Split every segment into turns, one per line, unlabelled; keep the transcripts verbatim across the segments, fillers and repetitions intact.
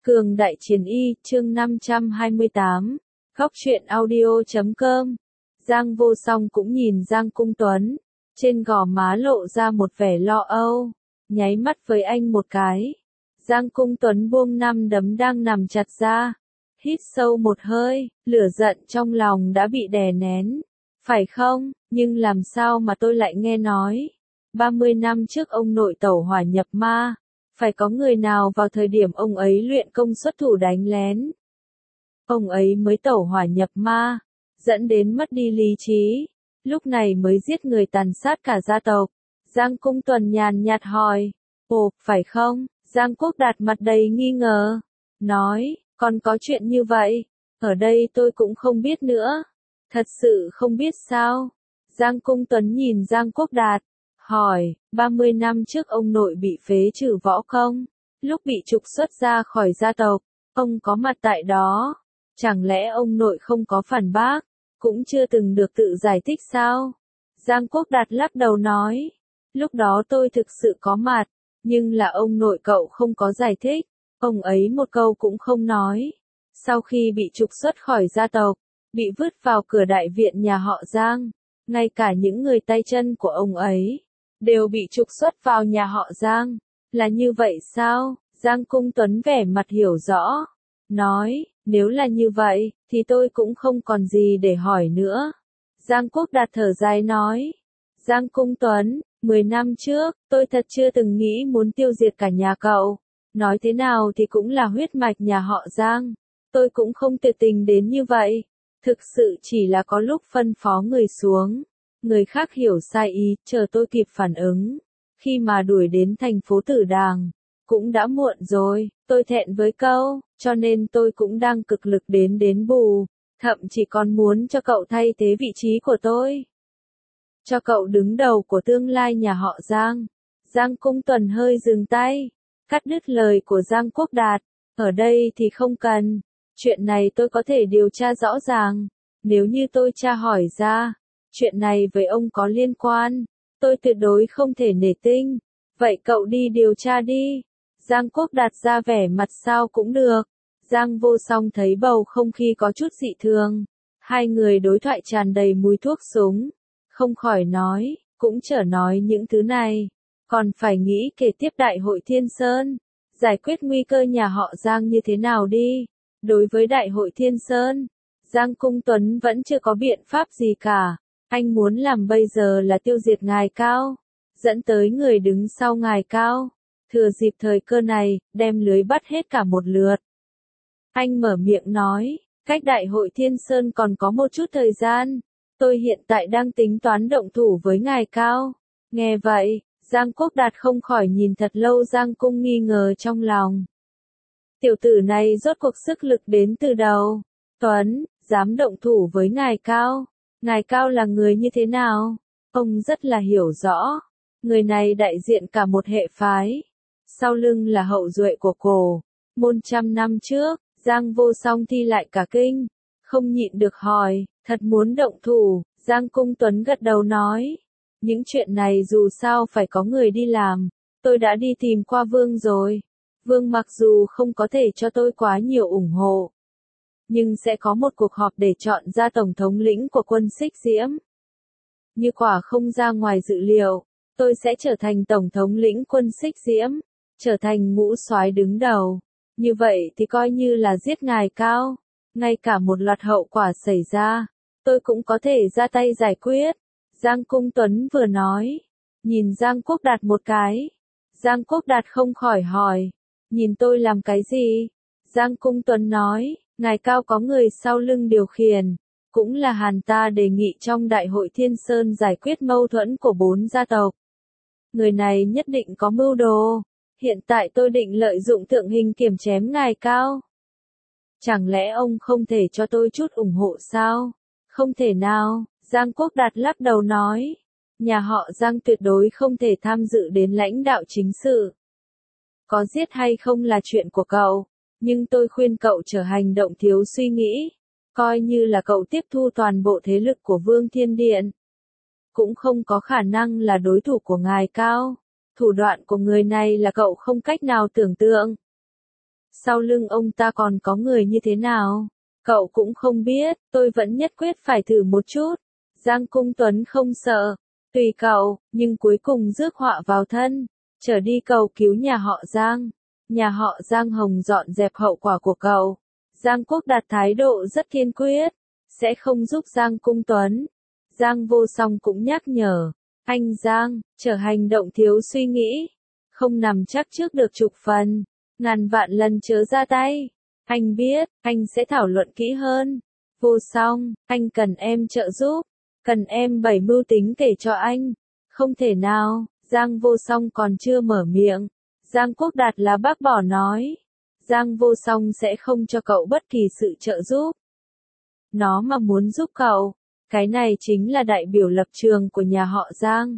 Cường Đại Chiến Y, chương năm trăm hai mươi tám, Góc truyện audio chấm com. Giang Vô Song cũng nhìn Giang Cung Tuấn, trên gò má lộ ra một vẻ lo âu, nháy mắt với anh một cái. Giang Cung Tuấn buông năm đấm đang nằm chặt ra, hít sâu một hơi, lửa giận trong lòng đã bị đè nén. Phải không, nhưng làm sao mà tôi lại nghe nói, ba mươi năm trước ông nội tẩu hỏa nhập ma, phải có người nào vào thời điểm ông ấy luyện công xuất thủ đánh lén. Ông ấy mới tẩu hỏa nhập ma, dẫn đến mất đi lý trí, lúc này mới giết người tàn sát cả gia tộc. Giang Cung Tuấn nhàn nhạt hỏi, ồ, phải không? Giang Quốc Đạt mặt đầy nghi ngờ, nói, còn có chuyện như vậy, ở đây tôi cũng không biết nữa. Thật sự không biết sao? Giang Cung Tuấn nhìn Giang Quốc Đạt, hỏi, ba mươi năm trước ông nội bị phế trừ võ công, lúc bị trục xuất ra khỏi gia tộc, ông có mặt tại đó, chẳng lẽ ông nội không có phản bác, cũng chưa từng được tự giải thích sao? Giang Quốc Đạt lắc đầu nói, lúc đó tôi thực sự có mặt, nhưng là ông nội cậu không có giải thích, ông ấy một câu cũng không nói. Sau khi bị trục xuất khỏi gia tộc, bị vứt vào cửa đại viện nhà họ Giang, ngay cả những người tay chân của ông ấy đều bị trục xuất vào nhà họ Giang. Là như vậy sao? Giang Cung Tuấn vẻ mặt hiểu rõ, nói, nếu là như vậy, thì tôi cũng không còn gì để hỏi nữa. Giang Quốc Đạt thở dài nói, Giang Cung Tuấn, mười năm trước, tôi thật chưa từng nghĩ muốn tiêu diệt cả nhà cậu. Nói thế nào thì cũng là huyết mạch nhà họ Giang, tôi cũng không tuyệt tình đến như vậy. Thực sự chỉ là có lúc phân phó người xuống, người khác hiểu sai ý, chờ tôi kịp phản ứng. Khi mà đuổi đến thành phố Tử Đàng, cũng đã muộn rồi, tôi thẹn với câu, cho nên tôi cũng đang cực lực đến đến bù, thậm chí còn muốn cho cậu thay thế vị trí của tôi. Cho cậu đứng đầu của tương lai nhà họ Giang. Giang Cung Tuấn hơi dừng tay, cắt đứt lời của Giang Quốc Đạt, ở đây thì không cần. Chuyện này tôi có thể điều tra rõ ràng, nếu như tôi tra hỏi ra, chuyện này với ông có liên quan, tôi tuyệt đối không thể nể tinh, vậy cậu đi điều tra đi. Giang Quốc Đạt ra vẻ mặt sao cũng được. Giang Vô Song thấy bầu không khí có chút dị thường, hai người đối thoại tràn đầy mùi thuốc súng, không khỏi nói, cũng chở nói những thứ này, còn phải nghĩ kể tiếp Đại hội Thiên Sơn, giải quyết nguy cơ nhà họ Giang như thế nào đi. Đối với Đại hội Thiên Sơn, Giang Cung Tuấn vẫn chưa có biện pháp gì cả. Anh muốn làm bây giờ là tiêu diệt Ngài Cao, dẫn tới người đứng sau Ngài Cao, thừa dịp thời cơ này, đem lưới bắt hết cả một lượt. Anh mở miệng nói, cách Đại hội Thiên Sơn còn có một chút thời gian, tôi hiện tại đang tính toán động thủ với Ngài Cao. Nghe vậy, Giang Quốc Đạt không khỏi nhìn thật lâu Giang Cung nghi ngờ trong lòng. Tiểu tử này rốt cuộc sức lực đến từ đâu? Tuấn, dám động thủ với Ngài Cao. Ngài Cao là người như thế nào? Ông rất là hiểu rõ. Người này đại diện cả một hệ phái. Sau lưng là hậu duệ của Cổ môn trăm năm trước. Giang Vô Song thi lại cả kinh, không nhịn được hỏi, thật muốn động thủ? Giang Cung Tuấn gật đầu nói, những chuyện này dù sao phải có người đi làm. Tôi đã đi tìm qua Vương rồi. Vương mặc dù không có thể cho tôi quá nhiều ủng hộ, nhưng sẽ có một cuộc họp để chọn ra tổng thống lĩnh của quân Xích Diễm. Như quả không ra ngoài dự liệu, tôi sẽ trở thành tổng thống lĩnh quân Xích Diễm, trở thành ngũ soái đứng đầu. Như vậy thì coi như là giết Ngài Cao, ngay cả một loạt hậu quả xảy ra, tôi cũng có thể ra tay giải quyết. Giang Cung Tuấn vừa nói, nhìn Giang Quốc Đạt một cái. Giang Quốc Đạt không khỏi hỏi, nhìn tôi làm cái gì? Giang Cung Tuấn nói, Ngài Cao có người sau lưng điều khiển, cũng là Hàn ta đề nghị trong Đại hội Thiên Sơn giải quyết mâu thuẫn của bốn gia tộc. Người này nhất định có mưu đồ, hiện tại tôi định lợi dụng tượng hình kiểm chém Ngài Cao. Chẳng lẽ ông không thể cho tôi chút ủng hộ sao? Không thể nào, Giang Quốc Đạt lắc đầu nói, nhà họ Giang tuyệt đối không thể tham dự đến lãnh đạo chính sự. Có giết hay không là chuyện của cậu, nhưng tôi khuyên cậu trở hành động thiếu suy nghĩ, coi như là cậu tiếp thu toàn bộ thế lực của Vương Thiên Điện. Cũng không có khả năng là đối thủ của Ngài Cao, thủ đoạn của người này là cậu không cách nào tưởng tượng. sau lưng ông ta còn có người như thế nào? Cậu cũng không biết, tôi vẫn nhất quyết phải thử một chút. Giang Cung Tuấn không sợ, tùy cậu, nhưng cuối cùng rước họa vào thân, trở đi cầu cứu nhà họ Giang. Nhà họ Giang Hồng dọn dẹp hậu quả của cậu. Giang Quốc Đạt thái độ rất kiên quyết, sẽ không giúp Giang Cung Tuấn. Giang Vô Song cũng nhắc nhở, anh Giang, trở hành động thiếu suy nghĩ, không nằm chắc trước được chục phần, ngàn vạn lần chớ ra tay. Anh biết, anh sẽ thảo luận kỹ hơn. Vô Song, anh cần em trợ giúp, cần em bày mưu tính kể cho anh. Không thể nào, Giang Vô Song còn chưa mở miệng. Giang Quốc Đạt là bác bỏ nói. Giang Vô Song sẽ không cho cậu bất kỳ sự trợ giúp. Nó mà muốn giúp cậu, cái này chính là đại biểu lập trường của nhà họ Giang.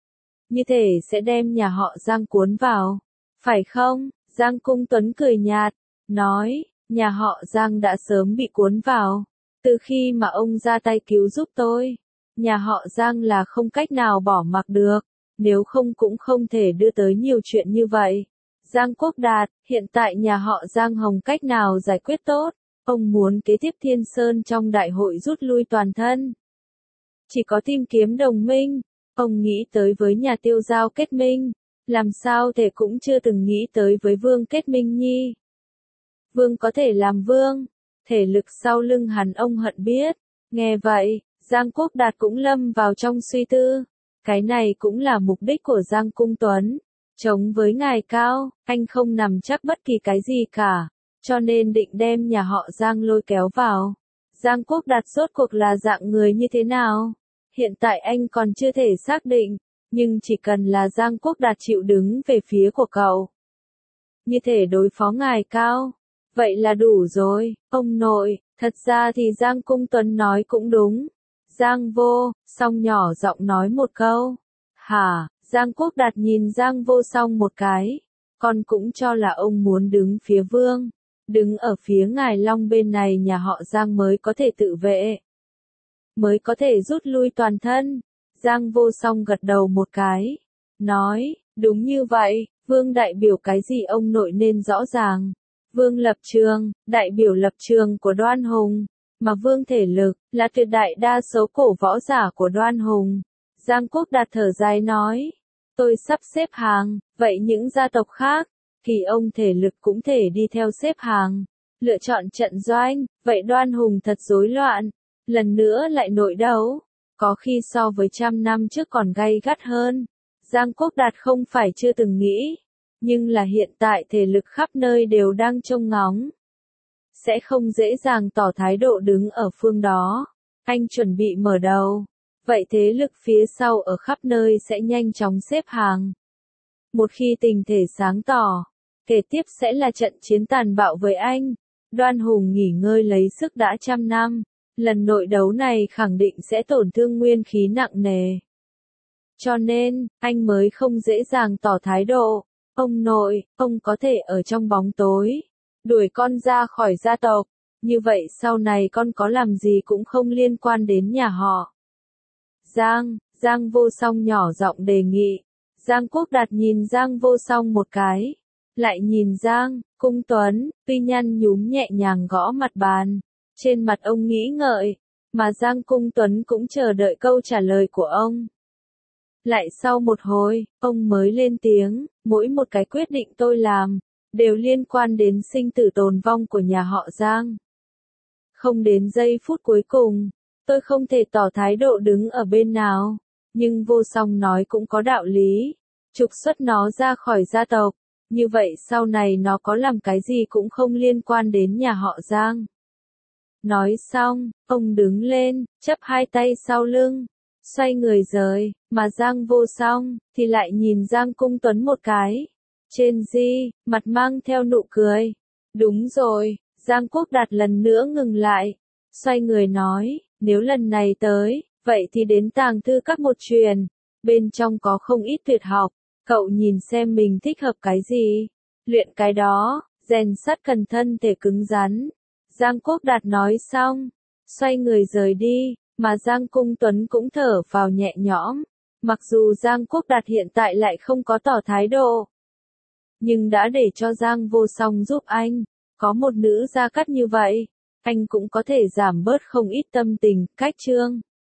Như thể sẽ đem nhà họ Giang cuốn vào. Phải không? Giang Cung Tuấn cười nhạt, nói, nhà họ Giang đã sớm bị cuốn vào. Từ khi mà ông ra tay cứu giúp tôi, nhà họ Giang là không cách nào bỏ mặc được. Nếu không cũng không thể đưa tới nhiều chuyện như vậy. Giang Quốc Đạt, hiện tại nhà họ Giang Hồng cách nào giải quyết tốt? Ông muốn kế tiếp Thiên Sơn trong đại hội rút lui toàn thân. Chỉ có tìm kiếm đồng minh. Ông nghĩ tới với nhà Tiêu Giao kết minh. Làm sao thể cũng chưa từng nghĩ tới với Vương kết minh nhi. Vương có thể làm vương. Thể lực sau lưng hắn ông hận biết. Nghe vậy, Giang Quốc Đạt cũng lâm vào trong suy tư. Cái này cũng là mục đích của Giang Cung Tuấn. Chống với ngài cao, anh không nằm chắc bất kỳ cái gì cả. Cho nên định đem nhà họ Giang lôi kéo vào. Giang Quốc Đạt rốt cuộc là dạng người như thế nào? Hiện tại anh còn chưa thể xác định. Nhưng chỉ cần là Giang Quốc Đạt chịu đứng về phía của cậu. Như thể đối phó ngài cao. Vậy là đủ rồi, ông nội. Thật ra thì Giang Cung Tuấn nói cũng đúng. Giang Vô Song nhỏ giọng nói một câu. Hả? Giang Quốc Đạt nhìn Giang Vô Song một cái. Con cũng cho là ông muốn đứng phía vương. Đứng ở phía ngài Long bên này nhà họ Giang mới có thể tự vệ. Mới có thể rút lui toàn thân. Giang Vô Song gật đầu một cái. Nói, đúng như vậy, vương đại biểu cái gì ông nội nên rõ ràng. Vương lập trường, đại biểu lập trường của Đoan Hùng. Mà vương thể lực, là tuyệt đại đa số cổ võ giả của Đoan Hùng. Giang Quốc Đạt thở dài nói. Tôi sắp xếp hàng, vậy những gia tộc khác, thì ông thể lực cũng thể đi theo xếp hàng. Lựa chọn trận doanh, vậy Đoan Hùng thật rối loạn. Lần nữa lại nội đấu. Có khi so với trăm năm trước còn gay gắt hơn. Giang Quốc Đạt không phải chưa từng nghĩ. Nhưng là hiện tại thể lực khắp nơi đều đang trông ngóng. Sẽ không dễ dàng tỏ thái độ đứng ở phương đó. Anh chuẩn bị mở đầu. Vậy thế lực phía sau ở khắp nơi sẽ nhanh chóng xếp hàng. Một khi tình thể sáng tỏ, kế tiếp sẽ là trận chiến tàn bạo với anh. Đoan Hùng nghỉ ngơi lấy sức đã trăm năm. Lần nội đấu này khẳng định sẽ tổn thương nguyên khí nặng nề. Cho nên, anh mới không dễ dàng tỏ thái độ. Ông nội, ông có thể ở trong bóng tối. Đuổi con ra khỏi gia tộc. Như vậy sau này con có làm gì cũng không liên quan đến nhà họ. Giang, Giang Vô Song nhỏ giọng đề nghị. Giang Quốc Đạt nhìn Giang Vô Song một cái. Lại nhìn Giang, Cung Tuấn, tuy nhăn nhúm nhẹ nhàng gõ mặt bàn. Trên mặt ông nghĩ ngợi, mà Giang Cung Tuấn cũng chờ đợi câu trả lời của ông. Lại sau một hồi, ông mới lên tiếng, mỗi một cái quyết định tôi làm, đều liên quan đến sinh tử tồn vong của nhà họ Giang. Không đến giây phút cuối cùng, tôi không thể tỏ thái độ đứng ở bên nào, nhưng Vô Song nói cũng có đạo lý, trục xuất nó ra khỏi gia tộc, như vậy sau này nó có làm cái gì cũng không liên quan đến nhà họ Giang. Nói xong, ông đứng lên, chắp hai tay sau lưng, xoay người rời, mà Giang Vô Song, thì lại nhìn Giang Cung Tuấn một cái. Trên di, mặt mang theo nụ cười. Đúng rồi, Giang Quốc Đạt lần nữa ngừng lại. Xoay người nói, nếu lần này tới, vậy thì đến tàng thư các một truyền. Bên trong có không ít tuyệt học, cậu nhìn xem mình thích hợp cái gì. Luyện cái đó, rèn sắt cần thân thể cứng rắn. Giang Quốc Đạt nói xong, xoay người rời đi, mà Giang Cung Tuấn cũng thở vào nhẹ nhõm. Mặc dù Giang Quốc Đạt hiện tại lại không có tỏ thái độ. nhưng đã để cho Giang Vô Song giúp anh. Có một nữ gia cắt như vậy, anh cũng có thể giảm bớt không ít tâm tình, cách Trương